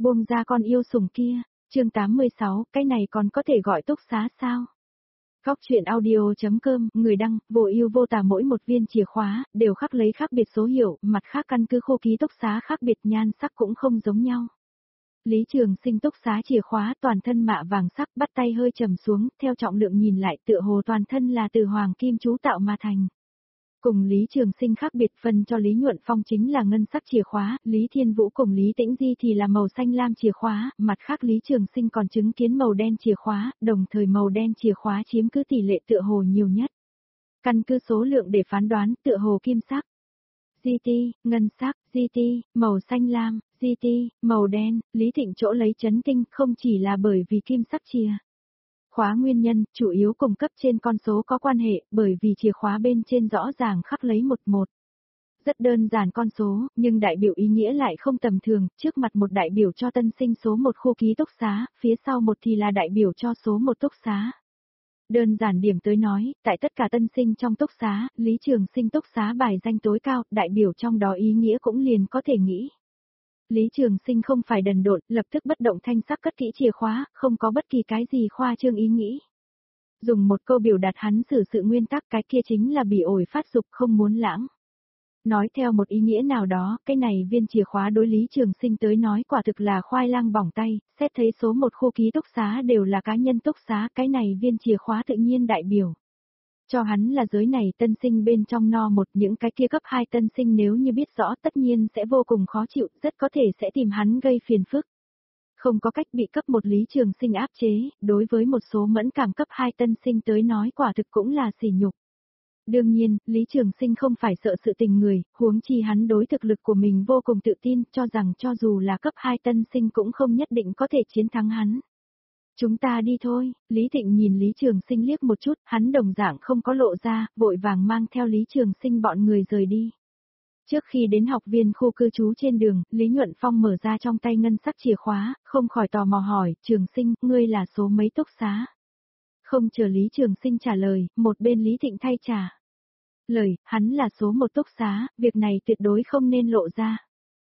Buông ra con yêu sủng kia. Chương 86, cái này còn có thể gọi túc xá sao? Góc truyện audio.com, người đăng, vô ưu vô tà, mỗi một viên chìa khóa, đều khắc lấy khác biệt số hiệu, mặt khác căn cứ khu ký túc xá khác biệt, nhan sắc cũng không giống nhau. Lý Trường Sinh túc xá chìa khóa toàn thân mạ vàng sắc, bắt tay hơi trầm xuống, theo trọng lượng nhìn lại tựa hồ toàn thân là từ hoàng kim chú tạo mà thành. Cùng Lý Trường Sinh khác biệt, phân cho Lý Nhuận Phong chính là ngân sắc chìa khóa, Lý Thiên Vũ cùng Lý Tĩnh Di thì là màu xanh lam chìa khóa, mặt khác Lý Trường Sinh còn chứng kiến màu đen chìa khóa, đồng thời màu đen chìa khóa chiếm cứ tỷ lệ tựa hồ nhiều nhất. Căn cứ số lượng để phán đoán, tựa hồ kim sắc, GT, ngân sắc, GT, màu xanh lam, GT, màu đen, Lý Thịnh chỗ lấy chấn kinh không chỉ là bởi vì kim sắc chìa khóa nguyên nhân, chủ yếu cùng cấp trên con số có quan hệ, bởi vì chìa khóa bên trên rõ ràng khắc lấy 11. Rất đơn giản con số, nhưng đại biểu ý nghĩa lại không tầm thường, trước mặt một đại biểu cho tân sinh số 1 khu ký túc xá, phía sau một thì là đại biểu cho số 1 túc xá. Đơn giản điểm tới nói, tại tất cả tân sinh trong túc xá, Lý Trường Sinh túc xá bài danh tối cao, đại biểu trong đó ý nghĩa cũng liền có thể nghĩ. Lý Trường Sinh không phải đần độn, lập tức bất động thanh sắc cất kỹ chìa khóa, không có bất kỳ cái gì khoa trương ý nghĩ. Dùng một câu biểu đạt hắn xử sự nguyên tắc, cái kia chính là bị ổi phát dục không muốn lãng. Nói theo một ý nghĩa nào đó, cái này viên chìa khóa đối Lý Trường Sinh tới nói quả thực là khoai lang bỏng tay, xét thấy số 1 khu ký túc xá đều là cá nhân túc xá, cái này viên chìa khóa tự nhiên đại biểu. Cho hắn là giới này tân sinh bên trong no một, những cái kia cấp 2 tân sinh nếu như biết rõ tất nhiên sẽ vô cùng khó chịu, rất có thể sẽ tìm hắn gây phiền phức. Không có cách bị cấp 1 Lý Trường Sinh áp chế, đối với một số mẫn cảm cấp 2 tân sinh tới nói quả thực cũng là sỉ nhục. Đương nhiên, Lý Trường Sinh không phải sợ sự tình người, huống chi hắn đối thực lực của mình vô cùng tự tin, cho rằng cho dù là cấp 2 tân sinh cũng không nhất định có thể chiến thắng hắn. Chúng ta đi thôi, Lý Thịnh nhìn Lý Trường Sinh liếc một chút, hắn đồng dạng không có lộ ra, vội vàng mang theo Lý Trường Sinh bọn người rời đi. Trước khi đến học viên khu cư trú trên đường, Lý Nhuận Phong mở ra trong tay ngân sắc chìa khóa, không khỏi tò mò hỏi, Trường Sinh, ngươi là số mấy túc xá? Không chờ Lý Trường Sinh trả lời, một bên Lý Thịnh thay trả lời, hắn là số 1 túc xá, việc này tuyệt đối không nên lộ ra.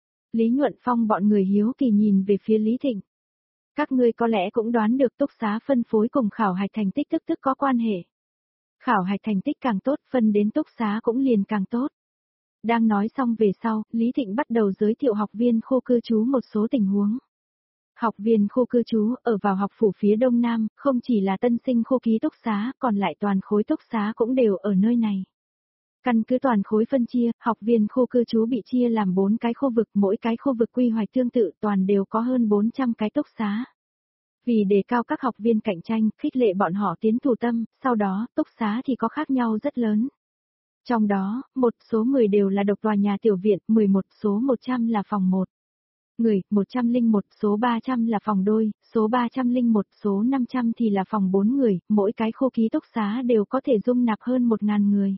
Lý Nhuận Phong bọn người hiếu kỳ nhìn về phía Lý Thịnh. Các ngươi có lẽ cũng đoán được túc xá phân phối cùng khảo hạch thành tích tức có quan hệ. Khảo hạch thành tích càng tốt, phân đến túc xá cũng liền càng tốt. Đang nói xong về sau, Lý Thịnh bắt đầu giới thiệu học viên khu cư trú một số tình huống. Học viên khu cư trú ở vào học phủ phía đông nam, không chỉ là tân sinh khu ký túc xá, còn lại toàn khối túc xá cũng đều ở nơi này. Căn cứ toàn khối phân chia, học viên khu cư trú bị chia làm 4 cái khu vực, mỗi cái khu vực quy hoạch tương tự, toàn đều có hơn 400 cái túc xá. Vì đề cao các học viên cạnh tranh, khích lệ bọn họ tiến thủ tâm, sau đó, túc xá thì có khác nhau rất lớn. Trong đó, một số người đều là độc tòa nhà tiểu viện, 11 số 100 là phòng 1. Người, 101, số 300 là phòng đôi, số 301, số 500 thì là phòng 4 người, mỗi cái khu ký túc xá đều có thể dung nạp hơn 1000 người.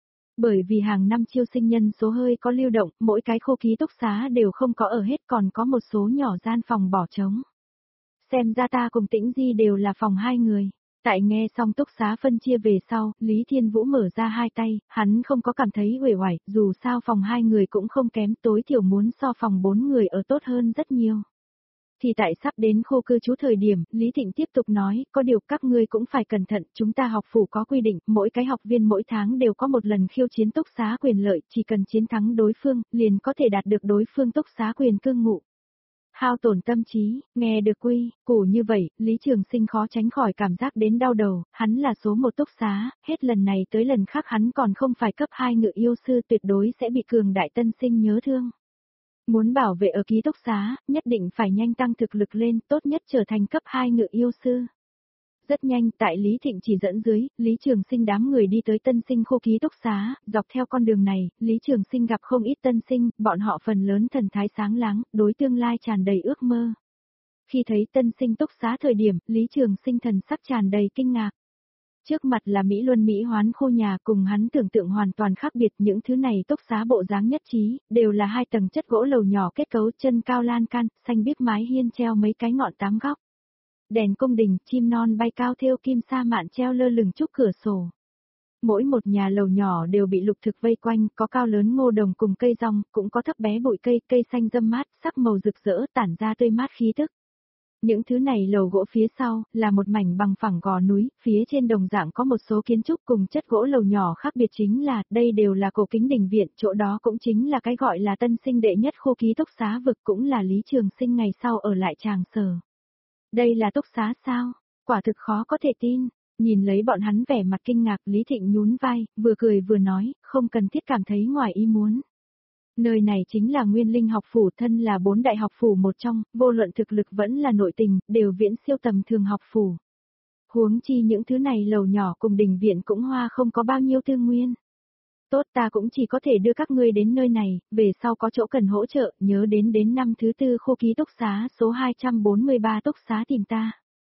Bởi vì hàng năm chiêu sinh nhân số hơi có lưu động, mỗi cái khu ký túc xá đều không có ở hết, còn có một số nhỏ gian phòng bỏ trống. Xem ra ta cùng Tĩnh Di đều là phòng 2 người. Tại nghe xong túc xá phân chia về sau, Lý Thiên Vũ mở ra hai tay, hắn không có cảm thấy uể oải, dù sao phòng 2 người cũng không kém, tối thiểu muốn so phòng 4 người ở tốt hơn rất nhiều. Thì tại sắp đến khu cư trú thời điểm, Lý Thịnh tiếp tục nói, có điều các ngươi cũng phải cẩn thận, chúng ta học phủ có quy định, mỗi cái học viên mỗi tháng đều có một lần khiêu chiến túc xá quyền lợi, chỉ cần chiến thắng đối phương, liền có thể đạt được đối phương túc xá quyền cư ngụ. Hao tổn tâm trí, nghe được quy củ như vậy, Lý Trường Sinh khó tránh khỏi cảm giác đến đau đầu, hắn là số 1 túc xá, hết lần này tới lần khác hắn còn không phải cấp 2 ngự yêu sư, tuyệt đối sẽ bị cường đại tân sinh nhớ thương. Muốn bảo vệ ở ký túc xá, nhất định phải nhanh tăng thực lực lên, tốt nhất trở thành cấp 2 ngự yêu sư. Rất nhanh, tại Lý Thịnh chỉ dẫn dưới, Lý Trường Sinh đám người đi tới tân sinh khu ký túc xá, dọc theo con đường này, Lý Trường Sinh gặp không ít tân sinh, bọn họ phần lớn thần thái sáng láng, đối tương lai tràn đầy ước mơ. Khi thấy tân sinh túc xá thời điểm, Lý Trường Sinh thần sắc tràn đầy kinh ngạc. Trước mặt là Mỹ Luân Mỹ Hoán khu nhà, cùng hắn tưởng tượng hoàn toàn khác biệt, những thứ này túc xá bộ dáng nhất trí, đều là 2 tầng chất gỗ lầu nhỏ kết cấu, chân cao lan can, xanh biếc mái hiên treo mấy cái ngọn 8 góc. Đèn cung đình, chim non bay cao thêu kim sa mạn treo lơ lửng trước cửa sổ. Mỗi một nhà lầu nhỏ đều bị lục thực vây quanh, có cao lớn ngô đồng cùng cây rong, cũng có thấp bé bụi cây, cây xanh râm mát, sắc màu rực rỡ tản ra tươi mát khí tức. Những thứ này lầu gỗ phía sau, là một mảnh bằng phẳng gò núi, phía trên đồng dạng có một số kiến trúc cùng chất gỗ lầu nhỏ khác biệt chính là, đây đều là cổ kính đình viện, chỗ đó cũng chính là cái gọi là tân sinh đệ nhất khu ký túc xá vực cũng là Lý Trường Sinh ngày sau ở lại Tràng Sở. Đây là túc xá sao? Quả thực khó có thể tin. Nhìn lấy bọn hắn vẻ mặt kinh ngạc, Lý Thịnh nhún vai, vừa cười vừa nói, không cần thiết cảm thấy ngoài ý muốn. Nơi này chính là Nguyên Linh học phủ, thân là 4 đại học phủ một trong, vô luận thực lực vẫn là nội tình, đều viễn siêu tầm thường học phủ. Huống chi những thứ này lầu nhỏ cùng đình viện cũng hoa không có bao nhiêu tư nguyên. Tốt, ta cũng chỉ có thể đưa các ngươi đến nơi này, về sau có chỗ cần hỗ trợ, nhớ đến năm thứ 4 khu ký túc xá số 243 túc xá tìm ta.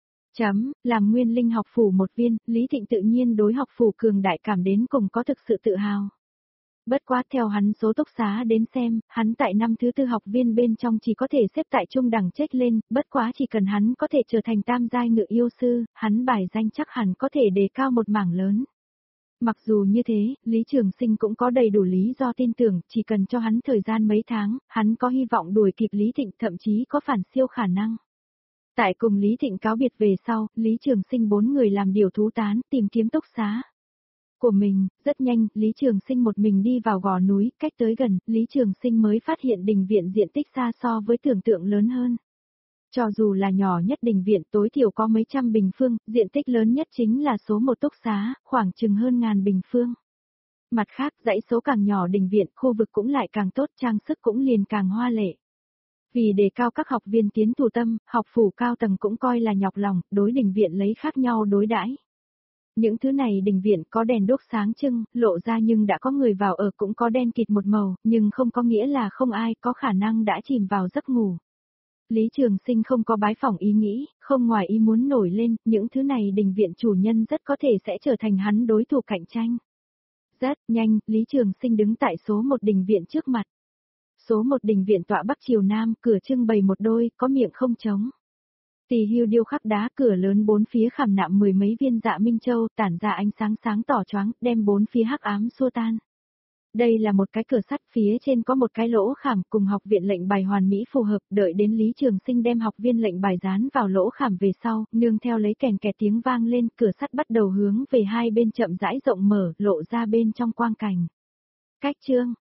Làm Nguyên Linh học phủ một viên, Lý Thịnh tự nhiên đối học phủ cường đại cảm đến cùng có thực sự tự hào. Bất quá theo hắn số túc xá đến xem, hắn tại năm thứ 4 học viên bên trong chỉ có thể xếp tại trung đẳng check lên, bất quá chỉ cần hắn có thể trở thành tam giai ngự yêu sư, hắn bài danh chắc hẳn có thể đề cao một mảng lớn. Mặc dù như thế, Lý Trường Sinh cũng có đầy đủ lý do tin tưởng, chỉ cần cho hắn thời gian mấy tháng, hắn có hy vọng đuổi kịp Lý Thịnh, thậm chí có phản siêu khả năng. Tại cùng Lý Thịnh cáo biệt về sau, Lý Trường Sinh 4 người làm điều thú tán, tìm kiếm túc xá của mình. Rất nhanh, Lý Trường Sinh một mình đi vào gò núi, cách tới gần, Lý Trường Sinh mới phát hiện đình viện diện tích xa so với tưởng tượng lớn hơn. Cho dù là nhỏ nhất đình viện tối thiểu có mấy trăm bình phương, diện tích lớn nhất chính là số 1 túc xá, khoảng chừng hơn ngàn bình phương. Mặt khác, dãy số càng nhỏ đình viện, khu vực cũng lại càng tốt, trang sức cũng liền càng hoa lệ. Vì đề cao các học viên tiến thủ tâm, học phủ cao tầng cũng coi là nhọc lòng, đối đình viện lấy khác nhau đối đãi. Những thứ này đình viện có đèn đốt sáng trưng, lộ ra nhưng đã có người vào ở, cũng có đen kịt một màu, nhưng không có nghĩa là không ai có khả năng đã chìm vào giấc ngủ. Lý Trường Sinh không có bái phỏng ý nghĩ, không ngoài ý muốn nổi lên, những thứ này đình viện chủ nhân rất có thể sẽ trở thành hắn đối thủ cạnh tranh. Rất nhanh, Lý Trường Sinh đứng tại số 1 đình viện trước mặt. Số 1 đình viện tọa bắc chiều nam, cửa trưng bày một đôi, có miệng không trống. Tỳ hưu điêu khắc đá, cửa lớn bốn phía khảm nạm 10 mấy viên dạ minh châu, tản ra ánh sáng sáng tỏ choáng, đem bốn phía hắc ám xua tan. Đây là một cái cửa sắt, phía trên có một cái lỗ khảm, cùng học viện lệnh bài hoàn mỹ phù hợp, đợi đến Lý Trường Sinh đem học viên lệnh bài dán vào lỗ khảm về sau, nương theo lấy kèn kẹt tiếng vang lên, cửa sắt bắt đầu hướng về hai bên chậm rãi rộng mở, lộ ra bên trong quang cảnh. Cách chương